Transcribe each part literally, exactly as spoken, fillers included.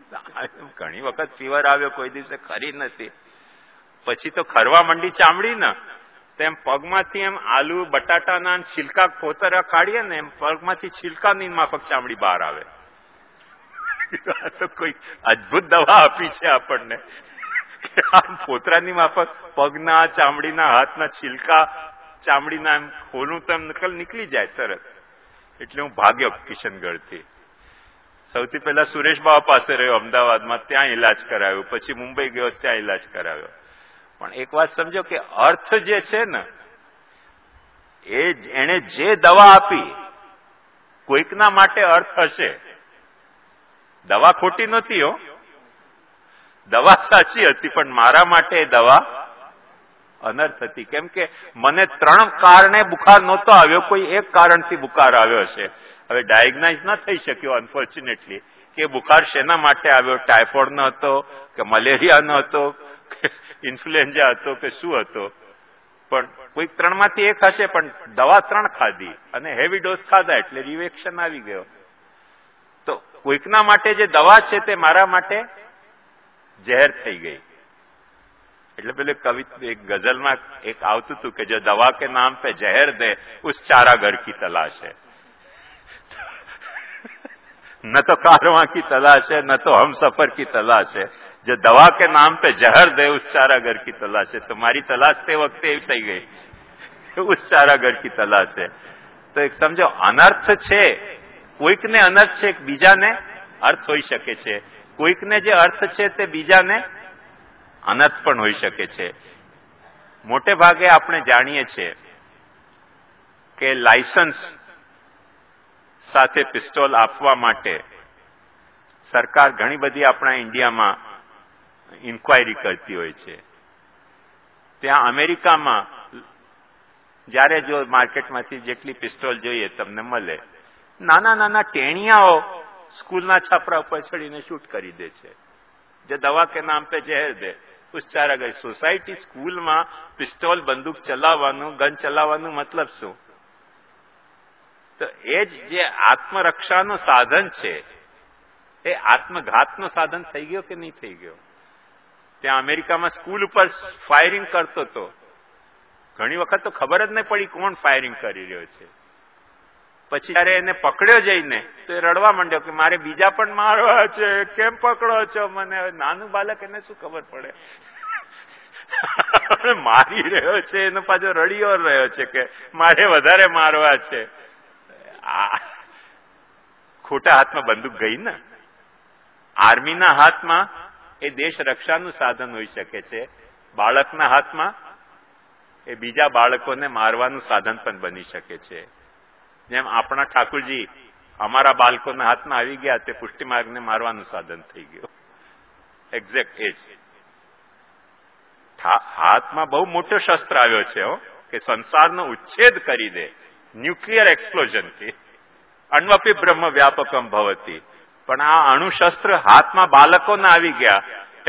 ઘણી વખત ફીવર આવ્યો, કોઈ દિવસે ખરી નથી. પછી તો ખરવા મંડી ચામડી ને તેમ પગમાંથી એમ આલુ બટાટાના છિલકા કોતરા કાઢીએ ને એમ પગમાંથી છિલકાની માફક ચામડી બહાર આવે. આ તો કોઈ અદભુત દવા આપી છે આપણને. આમ પોતરાની માફક પગના ચામડીના હાથના છિલકા ચામડીના એમ ખોલું તો એમ નકલ નીકળી જાય તરત. એટલે હું ભાગ્યો કિશનગઢથી. સૌથી પહેલા સુરેશ બાબા પાસે રહ્યો અમદાવાદમાં, ત્યાં ઈલાજ કરાવ્યો. પછી મુંબઈ ગયો, ત્યાં ઈલાજ કરાવ્યો. પણ એક વાત સમજો કે અર્થ જે છે ને એ એને જે દવા આપી કોઈકના માટે અર્થ હશે. દવા ખોટી નહોતી હો, દવા સાચી હતી, પણ મારા માટે દવા અનર્થ હતી. કેમ કે મને ત્રણ કારણે બુખાર નહોતો આવ્યો, કોઈ એક કારણથી બુખાર આવ્યો હશે. હવે ડાયગ્નાઇઝ ના થઈ શક્યો અનફોર્ચ્યુનેટલી કે બુખાર શેના માટે આવ્યો. ટાઇફોઇડ નો હતો કે મલેરિયા નો હતો કે ઇન્ફ્લુએન્ઝા હતો કે શું હતો, પણ કોઈક ત્રણમાંથી એક હશે. પણ દવા ત્રણ ખાધી અને હેવી ડોઝ ખાધા એટલે રિએક્શન આવી ગયો. તો કોઈકના માટે જે દવા છે તે મારા માટે ઝેર થઈ ગઈ. એટલે પેલે કવિ એક ગઝલમાં એક આવતું હતું કે જો દવા કે નામ પે ઝેર દે ઉસ ચારાગર કી તલાશ है, न तो कारवां की तलाश है न तो हम सफर की तलाश है, जो दवा के नाम पे जहर दे उस चारागर की तलाश है. तो मारी तलाश તે વખતે એવી થઈ ગઈ, ઉસ ચારાગર की तलाश है. તો એક સમજો અનર્થ છે, કોઈકને અનર્થ છે, બીજાને અર્થ હોઈ શકે છે. કોઈકને જે અર્થ છે તે બીજાને અનર્થ પણ હોઈ શકે છે. મોટે ભાગે આપણે જાણીએ છીએ કે લાયસન્સ સાથે પિસ્તોલ આપવા માટે સરકાર ઘણી બધી આપણા ઇન્ડિયામાં ઇન્ક્વાયરી કરતી હોય છે. ત્યાં અમેરિકામાં જ્યારે જો માર્કેટમાંથી જેટલી પિસ્તોલ જોઈએ તમને મળે, નાના નાના ટેણિયાઓ સ્કૂલના છાપરા ઉપર ચડીને શૂટ કરી દે છે. જે દવા કે નામ પે ઝેર દે ઉસ ચારાગર. સોસાયટી સ્કૂલમાં પિસ્તોલ બંદૂક ચલાવવાનું, ગન ચલાવવાનું મતલબ શું? તો એ જ જે આત્મરક્ષાનું સાધન છે એ આત્મઘાતનું સાધન થઈ ગયો કે નહીં થઈ ગયો? ત્યાં અમેરિકામાં સ્કૂલ ઉપર ફાયરિંગ કરતો હતો. ઘણી વખત તો ખબર જ નહીં પડી કોણ ફાયરિંગ કરી રહ્યો છે. પછી જયારે એને પકડ્યો જઈને તો એ રડવા માંડ્યો કે મારે બીજા પણ મારવા છે, કેમ પકડો છો મને? નાનું બાળક એને શું ખબર પડે? મારી રહ્યો છે એનો પાછો રડીયો રહ્યો છે કે મારે વધારે મારવા છે. આ ખોટા હાથમાં બંદૂક ગઈ ને. આર્મીના હાથમાં એ દેશ રક્ષાનું સાધન હોઈ શકે છે, બાળકના હાથમાં એ બીજા બાળકોને મારવાનું સાધન પણ બની શકે છે. જેમ આપણા ઠાકુરજી અમારા બાળકોના હાથમાં આવી ગયા તે પુષ્ટિમાર્ગને મારવાનું સાધન થઈ ગયું. એક્ઝેક્ટ એ જ હાથમાં બહુ મોટો શસ્ત્ર આવ્યો છે હો, કે સંસારનો ઉચ્છેદ કરી દે ન્યુક્લિયર એક્સપ્લોઝનથી. અણ્વપી બ્રહ્મ વ્યાપકમ ભવતી. પણ આ અણુશસ્ત્ર હાથમાં બાળકોના આવી ગયા,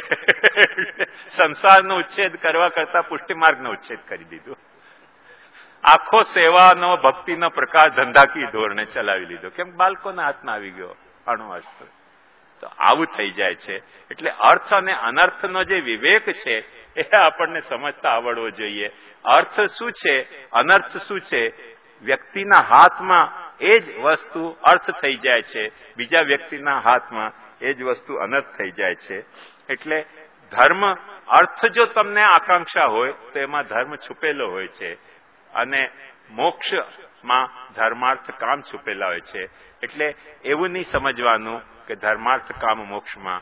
સંસારનો ઉચ્છેદ કરવા કરતા પુષ્ટિમાર્ગનો ઉચ્છેદ કરી દીધો. આખો સેવાનો ભક્તિનો પ્રકાર ધંધાકી ધોરણે ચલાવી લીધો. કેમ? બાળકોના હાથમાં આવી ગયો અણુઅસ્ત્ર. તો આવું થઈ જાય છે. એટલે અર્થ અને અનર્થનો જે વિવેક છે એ આપણને સમજતા આવડવો જોઈએ. અર્થ શું છે, અનર્થ શું છે, વ્યક્તિના હાથમાં એ જ વસ્તુ અર્થ થઈ જાય છે, બીજા વ્યક્તિના હાથમાં એ જ વસ્તુ અનર્થ થઈ જાય છે. એટલે ધર્મ અર્થ જો તમને આકાંક્ષા હોય તો એમાં ધર્મ છુપેલો હોય છે, અને મોક્ષમાં ધર્માર્થ કામ છુપેલા હોય છે. એટલે એવું નહીં સમજવાનું કે ધર્માર્થ કામ મોક્ષમાં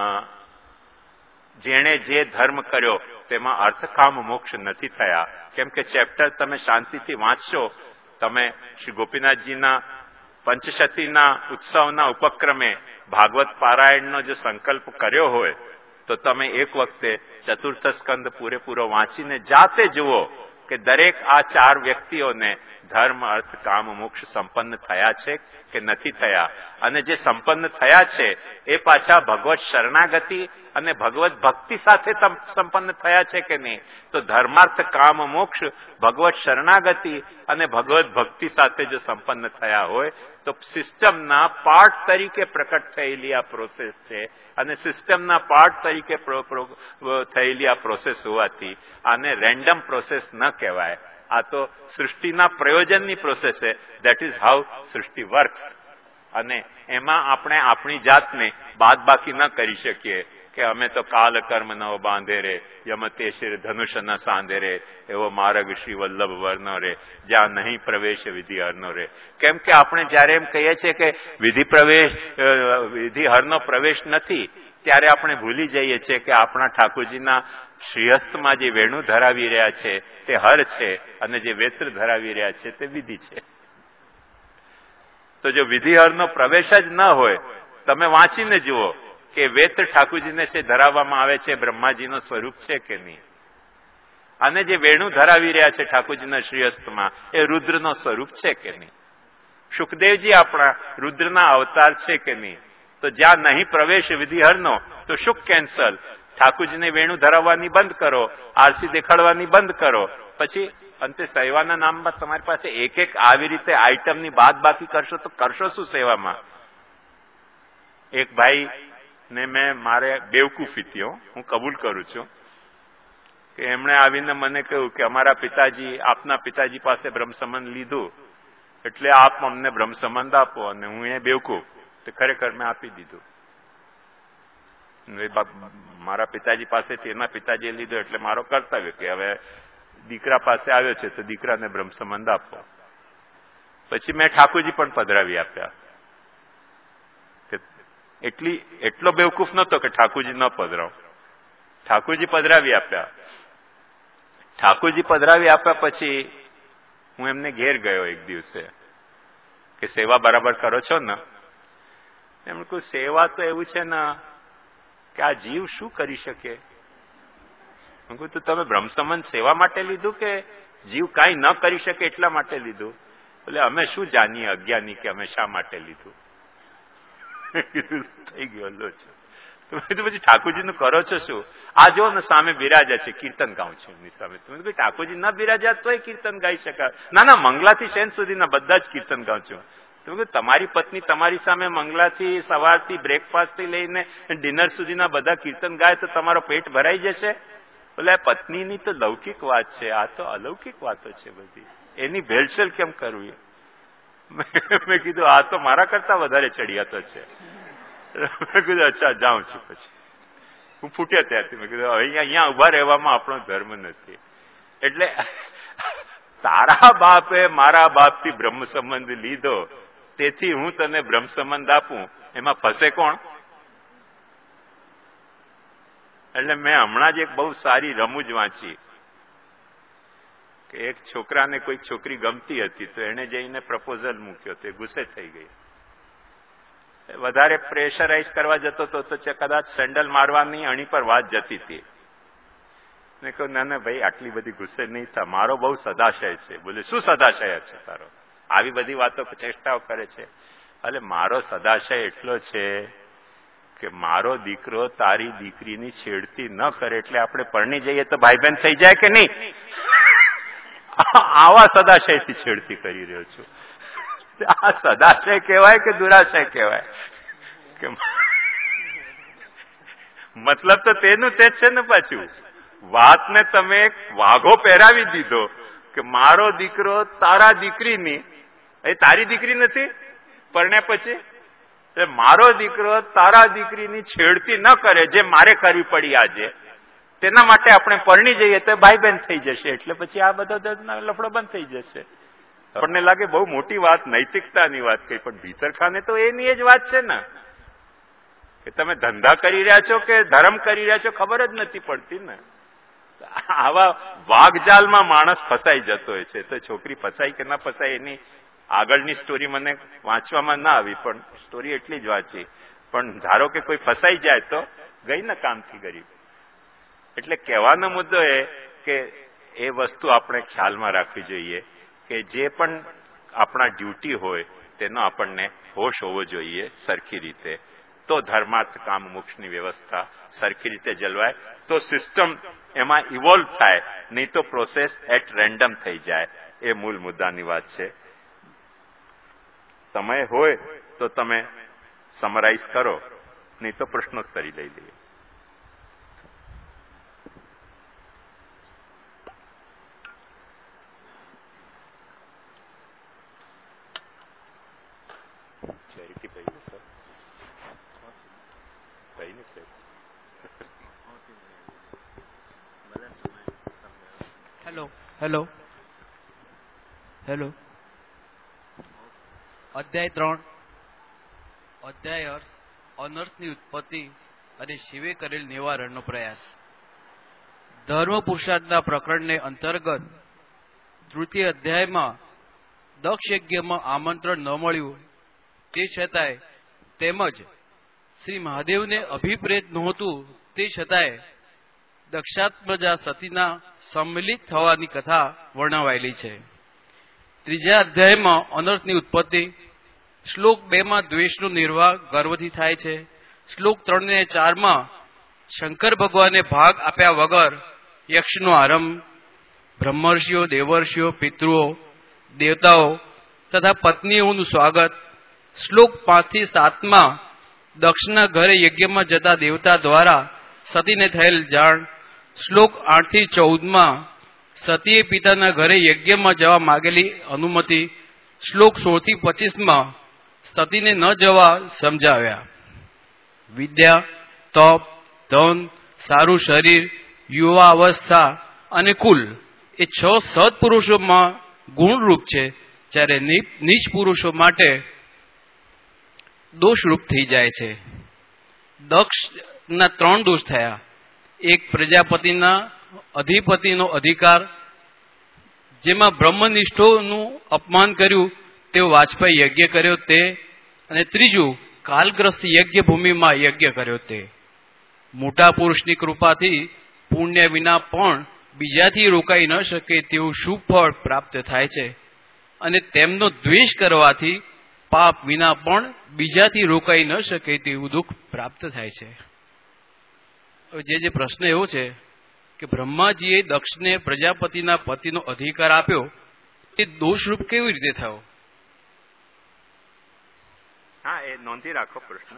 જેણે જે ધર્મ કર્યો તેમાં અર્થ કામ મોક્ષ નથી થયા. કેમ કે ચેપ્ટર તમે શાંતિથી વાંચશો, તમે શ્રી ગોપીનાથજીના પંચશતીના ઉત્સવના ઉપક્રમે ભાગવત પારાયણનો જો સંકલ્પ કર્યો હોય તો તમે એક વખતે ચતુર્થ સ્કંદ પૂરેપૂરો વાંચીને જાતે જુઓ કે દરેક આ ચાર વ્યક્તિઓને ધર્મ અર્થ કામ મોક્ષ સંપન્ન થયા છે કે નથી થયા. અને જે સંપન્ન થયા છે એ પાછા ભગવત શરણાગતિ અને ભગવત ભક્તિ સાથે સંપન્ન થયા છે કે નહીં? તો ધર્માર્થ કામ મોક્ષ ભગવત શરણાગતિ અને ભગવત ભક્તિ સાથે જો સંપન્ન થયા હોય તો સિસ્ટમના પાર્ટ તરીકે પ્રકટ થયેલી આ પ્રોસેસ છે. અને સિસ્ટમના પાર્ટ તરીકે થયેલી આ પ્રોસેસ હોવાથી આને રેન્ડમ પ્રોસેસ ન કહેવાય. આ તો સૃષ્ટિના પ્રયોજનની પ્રોસેસ છે. દેટ ઇઝ હાઉ સૃષ્ટિ વર્ક્સ. અને એમાં આપણે આપણી જાતને બાદબાકી ન કરી શકીએ કે અમે તો કાલ કર્મ નવ બાંધે રે યમતે શિર ધનુષ ન સાંધે રે એવો માર્ગ શ્રી વલ્લભ વર્ણો રે જ્યાં નહીં પ્રવેશ વિધિ હરનો રે. કેમ કે આપણે જયારે એમ કહીએ છીએ કે વિધિ પ્રવેશ વિધિ હરનો પ્રવેશ નથી ત્યારે આપણે ભૂલી જઈએ છીએ કે આપણા ઠાકોરજીના શ્રીહસ્તમાં જે વેણુ ધરાવી રહ્યા છે તે હર છે અને જે વેત્ર ધરાવી રહ્યા છે તે વિધિ છે. તો જો વિધિહરનો પ્રવેશ જ ન હોય, તમે વાંચીને જુઓ કે વેત્ર ઠાકોરજીને છે ધરાવવામાં આવે છે બ્રહ્માજીનો સ્વરૂપ છે કે નહીં, અને જે વેણુ ધરાવી રહ્યા છે ઠાકોરજીના શ્રીહસ્તમાં એ રુદ્રનો સ્વરૂપ છે કે નહીં. શુકદેવજી આપણા રુદ્રના અવતાર છે કે નહીં. તો જ્યાં નહીં પ્રવેશ વિધિહરનો તો શુક કેન્સલ. ઠાકોરજીને વેણુ ધરાવવાની બંધ કરો, આરસી દેખાડવાની બંધ કરો. પછી અંતે સેવાના નામમાં તમારી પાસે એક એક આવી રીતે આઈટમની બાદ બાકી કરશો તો કરશો શું સેવામાં? એક ભાઈ ને મેં મારે બેવકૂફી થયો, હું કબૂલ કરું છું કે એમણે આવીને મને કહ્યું કે અમારા પિતાજી આપના પિતાજી પાસે બ્રહ્મ સંબંધ લીધું એટલે આપ અમને બ્રહ્મ સંબંધ આપો. અને હું એ બેવકૂફ તો ખરેખર મેં આપી દીધું. મારા પિતાજી પાસેથી એના પિતાજીએ લીધો એટલે મારો કર્તવ્ય કે હવે દીકરા પાસે આવ્યો છે તો દીકરાને બ્રહ્મ સંબંધ આપો. પછી મેં ઠાકોરજી પણ પધરાવી આપ્યા. એટલી એટલો બેવકૂફ નતો કે ઠાકોરજી ન પધરાવ. ઠાકોરજી પધરાવી આપ્યા. ઠાકોરજી પધરાવી આપ્યા પછી હું એમને ઘેર ગયો એક દિવસે કે સેવા બરાબર કરો છો ને? એમણે કહ્યું સેવા તો એવું છે ને કે આ જીવ શું કરી શકે. હું કહું તું તમે બ્રહ્મ સંબંધ સેવા માટે લીધું કે જીવ કાંઈ ન કરી શકે એટલા માટે લીધું? એટલે અમે શું જાણીએ અજ્ઞાની કે અમે શા માટે લીધું. થઈ ગયો લો છો. પછી ઠાકોરજીનું કરો છો શું? આ જો ને સામે બિરાજ્યા છે કીર્તન ગાઉં છું એમની સામે. તમે ઠાકોરજી ના બિરાજ્યા તોય કીર્તન ગાઈ શકાય? ના ના, મંગલાથી શેન સુધીના બધા જ કીર્તન ગાઉં છું. તમે તમારી પત્ની તમારી સામે મંગલાથી સવારથી બ્રેકફાસ્ટ થી લઈને ડિનર સુધીના બધા કીર્તન ગાય તો તમારો પેટ ભરાઈ જશે? એટલે પત્નીની તો લૌકિક વાત છે, આ તો અલૌકિક વાતો છે બધી. એની ભેળસેળ કેમ કરવી? મેં કીધું આ તો મારા કરતા વધારે ચડિયાતો છે. મેં કીધું અચ્છા જાઉં છું. પછી હું ફૂટ્યો ત્યારથી મેં કીધું અહીંયા અહીંયા ઉભા રહેવામાં આપણો ધર્મ નથી. એટલે તારા બાપે મારા બાપથી બ્રહ્મ સંબંધ લીધો તેથી હું તને બ્રહ્મ સંબંધ આપું, એમાં ફસે કોણ? એટલે મેં હમણાં જ એક બહુ સારી રમૂજ વાંચી કે એક છોકરાને કોઈ છોકરી ગમતી હતી તો એને જઈને પ્રપોઝલ મૂક્યો તો એ ગુસ્સે થઈ ગઈ. વધારે પ્રેશરાઇઝ કરવા જતો તો કદાચ સેન્ડલ મારવાની અણી પર વાત જતી હતી. મેં કહ્યું ના ના ભાઈ આટલી બધી ગુસ્સે નહીં થા, મારો બહુ સદાશય છે. બોલે શું સદાશય છે તારો? આવી બધી વાતો ચેષ્ટાઓ કરે છે. એટલે મારો સદાશય એટલો છે કે મારો દીકરો તારી દીકરીની છેડતી ન કરે એટલે આપણે પરણી જઈએ તો ભાઈ બહેન થઈ જાય કે નહીં? આવા સદાશયથી છેડતી કરી રહ્યો છું. આ સદાશય કહેવાય કે દુરાશય કહેવાય? કે મતલબ તો તેનું તે જ છે ને. પાછું વાતને તમે વાઘો પહેરાવી દીધો કે મારો દીકરો તારા દીકરીની, એ તારી દીકરી નથી પરણ્યા પછી, મારો દીકરો તારા દીકરીની છેડતી ન કરે જે મારે કરવી પડી આજે, તેના માટે આપણે પરણી જઈએ તો ભાઈ બહેન થઈ જશે. એટલે પછી આ બધો લફડો બંધ થઈ જશે. આપણને લાગે બહુ મોટી વાત, નૈતિકતાની વાત કઈ, પણ ભીતર ખાને તો એની જ વાત છે ને કે તમે ધંધા કરી રહ્યા છો કે ધર્મ કરી રહ્યા છો ખબર જ નથી પડતી ને. આવા વાઘજાલમાં માણસ ફસાઈ જતો હોય છે. તો છોકરી ફસાઈ કે ના ફસાઈ એની આગળની સ્ટોરી મને વાંચવામાં ના આવી, પણ સ્ટોરી એટલી જ વાંચી. પણ ધારો કે કોઈ ફસાઈ જાય તો ગઈ ને કામથી ગરીબ. એટલે કહેવાનો મુદ્દો એ કે એ વસ્તુ આપણે ખ્યાલમાં રાખવી જોઈએ કે જે પણ આપણા ડ્યુટી હોય તેનો આપણને હોશ હોવો જોઈએ સરખી રીતે, તો ધર્માર્થ કામ મોક્ષની વ્યવસ્થા સરખી રીતે જળવાય, તો સિસ્ટમ એમાં ઇવોલ્વ થાય, નહીં તો પ્રોસેસ એટ રેન્ડમ થઈ જાય. એ મૂળ મુદ્દાની વાત છે. સમય હોય તો તમે સમરાઇઝ કરો, નહીં તો પ્રશ્નોત્તરી લઈ લઈએ. હેલો હેલો હેલો અધ્યાય ત્રણ, અધ્યાય અર્થ, અનર્થની ઉત્પત્તિ અને શિવે કરેલ નિવારણનો પ્રયાસ. ધર્મ પુરુષાર્થના પ્રકરણને અંતર્ગત તૃતીય અધ્યાયમાં દક્ષ યજ્ઞમાં આમંત્રણ ન મળ્યું તે છતાંય, તેમજ શ્રી મહાદેવને અભિપ્રેત નહોતું તે છતાંય દક્ષાત્મજા સતીના સંમિલિત થવાની કથા વર્ણવાયેલી છે. ત્રીજા અધ્યાયમાં અનર્થની ઉત્પત્તિ, શ્લોક બે માં દ્વેષનો નિર્વાહ ગર્વથી થાય છે. શ્લોક ત્રણ ને ચાર માં શંકર ભગવાને ભાગ આપ્યા વગર યક્ષનો આરંભ, બ્રહ્મર્ષિઓ, દેવર્ષિઓ, પિતૃઓ, દેવતાઓ તથા પત્નીઓનું સ્વાગત. શ્લોક પાંચ થી સાત માં દક્ષના ઘરે યજ્ઞમાં જતા દેવતા દ્વારા સતીને થયેલ જાણ. શ્લોક આઠ થી ચૌદ માં સતીએ પિતાના ઘરે યજ્ઞમાં જવા માગેલી અનુમતિ. શ્લોક સોળ થી પચીસ માં સતીને ન જવા સમજાવ્યા. વિદ્યા, તપ, ધન, સારું શરીર, યુવા અવસ્થા અને કુલ એ છ સત્પુરુષોમાં ગુણરૂપ છે, જ્યારે નીચ પુરુષો માટે દોષરૂપ થઈ જાય છે. દક્ષના ત્રણ દોષ થયા. એક, પ્રજાપતિના અધિપતિનો અધિકાર, જેમાં બ્રહ્મનિષ્ઠોનું અપમાન કર્યું તેઓ વાજપેયી યજ્ઞ કર્યો તે. અને ત્રીજું, કાલગ્રસ્ત યજ્ઞ ભૂમિમાં યજ્ઞ કર્યો તે. મોટા પુરુષની કૃપાથી પુણ્ય વિના પણ બીજાથી રોકાઈ ન શકે તેવું શુભ ફળ પ્રાપ્ત થાય છે, અને તેમનો દ્વેષ કરવાથી પાપ વિના પણ બીજાથી રોકાઈ ન શકે તેવું દુઃખ પ્રાપ્ત થાય છે. જે જે પ્રશ્ન એવો છે કે બ્રહ્માજીએ દક્ષને પ્રજાપતિના પતિનો અધિકાર આપ્યો, તે દોષરૂપ કેવી રીતે થયો? હા, એ નોંધી રાખો પ્રશ્ન.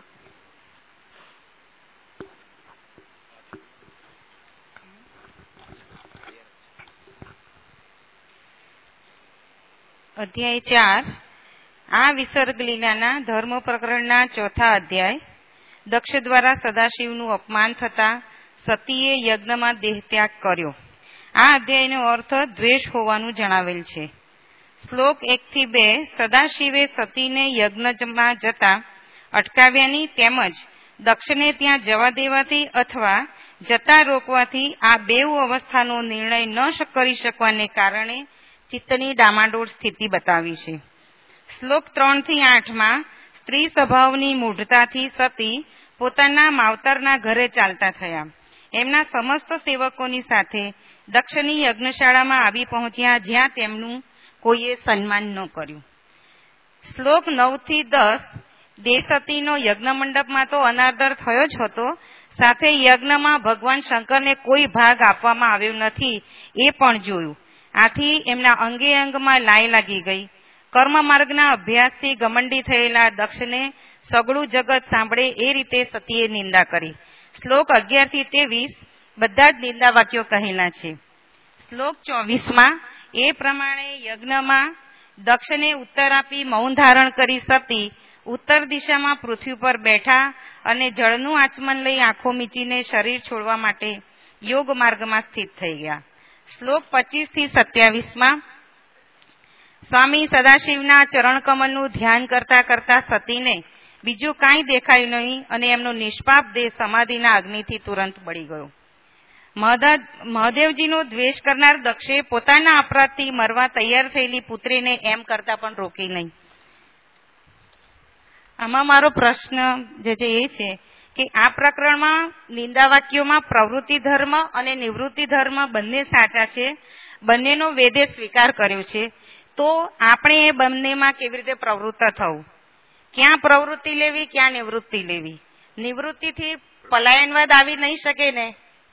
અધ્યાય ચાર. આ વિસર્ગ લીલાના ધર્મ પ્રકરણના ચોથા અધ્યાય. દક્ષ દ્વારા સદાશિવનું અપમાન થતા સતીએ યજ્ઞમાં દેહત્યાગ કર્યો. આ અધ્યાયનો અર્થ દ્વેષ હોવાનું જણાવેલ છે. શ્લોક એક થી બે સદાશિવે સતીને યજ્ઞમાં જતા અટકાવ્યાની તેમજ દક્ષને ત્યાં જવા દેવાથી અથવા જતા રોકવાથી આ બેઉ અવસ્થાનો નિર્ણય ન કરી શકવાને કારણે ચિત્તની ડામાડોળ સ્થિતિ બતાવી છે. શ્લોક ત્રણ થી આઠ માં સ્ત્રી સ્વભાવની મૂઢતાથી સતી પોતાના માવતરના ઘરે ચાલતા થયા. એમના સમસ્ત સેવકોની સાથે દક્ષની યજ્ઞશાળામાં આવી પહોંચ્યા, જ્યાં તેમનું કોઈએ સન્માન ન કર્યું. શ્લોક નવ થી દસ દેવસતીનો યજ્ઞ મંડપમાં તો અનાદર થયો જ હતો, સાથે યજ્ઞમાં ભગવાન શંકરને કોઈ ભાગ આપવામાં આવ્યો નથી એ પણ જોયું. આથી એમના અંગે અંગમાં લાય લાગી ગઈ. કર્મ માર્ગના અભ્યાસથી ગમંડી થયેલા દક્ષને સગળું જગત સાંભળે એ રીતે સતીએ નિંદા કરી. શ્લોક અગિયાર થી ત્રેવીસ બધા જ નિંદા વાક્યો કહેલા છે. શ્લોક ચોવીસ માં એ પ્રમાણે યજ્ઞમાં દક્ષને ઉત્તર આપી મૌન ધારણ કરી સતી ઉત્તર દિશામાં પૃથ્વી પર બેઠા અને જળનું આચમન લઈ આંખો મીચીને શરીર છોડવા માટે યોગ માર્ગમાં સ્થિત થઈ ગયા. શ્લોક પચીસ થી સત્યાવીસ માં સ્વામી સદાશિવના ચરણકમલનું ધ્યાન કરતા કરતા સતીને બીજું કાંઈ દેખાયું નહીં અને એમનો નિષ્પાપ દેહ સમાધિના અગ્નિથી તુરંત બળી ગયો. મહાદેવજીનો દ્વેષ કરનાર દક્ષે પોતાના અપરાધથી મરવા તૈયાર થયેલી પુત્રીને એમ કરતા પણ રોકી નહીં. આમાં મારો પ્રશ્ન જે છે એ છે કે આ પ્રકરણમાં નિંદા વાક્યોમાં પ્રવૃત્તિ ધર્મ અને નિવૃત્તિ ધર્મ બંને સાચા છે, બંનેનો વેદે સ્વીકાર કર્યો છે, તો આપણે એ બંનેમાં કેવી રીતે પ્રવૃત્ત થવું, ક્યાં પ્રવૃત્તિ લેવી, ક્યાં નિવૃત્તિ લેવી? નિવૃત્તિથી પલાયનવાદ આવી નહીં શકે ને.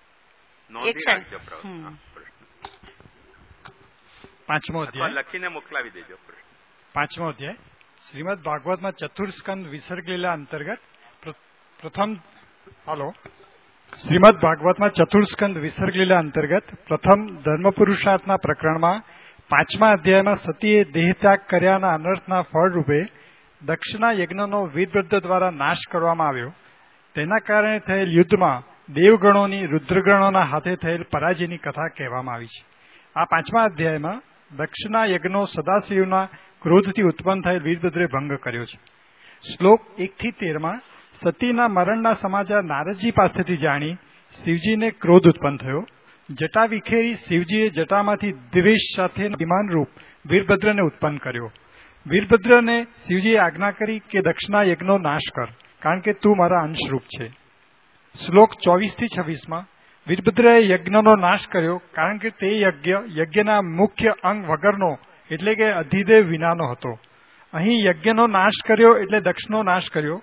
પાંચમો અધ્યાય લખીને મોકલાવી દેજો. પાંચમો અધ્યાય શ્રીમદ ભાગવતમાં ચતુર્સ્કંદ વિસર્ગ લીલા અંતર્ગત પ્રથમ હાલો શ્રીમદ ભાગવતમાં ચતુર્સ્કંદ વિસર્ગ લીલા અંતર્ગત પ્રથમ ધર્મ પુરુષાર્થના પ્રકરણમાં પાંચમા અધ્યાયમાં સતીએ દેહ ત્યાગ કર્યાના અનર્થના ફળ રૂપે દક્ષના યજ્ઞનો વીરભદ્ર દ્વારા નાશ કરવામાં આવ્યો. તેના કારણે થયેલ યુદ્ધમાં દેવગણોની રુદ્રગણોના હાથે થયેલ પરાજયની કથા કહેવામાં આવી છે. આ પાંચમા અધ્યાયમાં દક્ષના યજ્ઞો સદાશિવના ક્રોધથી ઉત્પન્ન થયેલ વીરભદ્રે ભંગ કર્યો છે. શ્લોક એક થી તેરમાં સતીના મરણના સમાચાર નારદજી પાસેથી જાણી શિવજીને ક્રોધ ઉત્પન્ન થયો. જટા વિખેરી શિવજીએ જટામાંથી દ્વેષ સાથે વિમાનરૂપ વીરભદ્રને ઉત્પન્ન કર્યો. વીરભદ્રને શિવજીએ આજ્ઞા કરી કે દક્ષના યજ્ઞનો નાશ કર, કારણ કે તું મારા અંશરૂપ છે. શ્લોક ચોવીસ થી છવ્વીસમાં વીરભદ્રએ યજ્ઞનો નાશ કર્યો, કારણ કે તે યજ્ઞ યજ્ઞના મુખ્ય અંગ વગરનો એટલે કે અધિદેવ વિનાનો હતો. અહીં યજ્ઞનો નાશ કર્યો એટલે દક્ષનો નાશ કર્યો.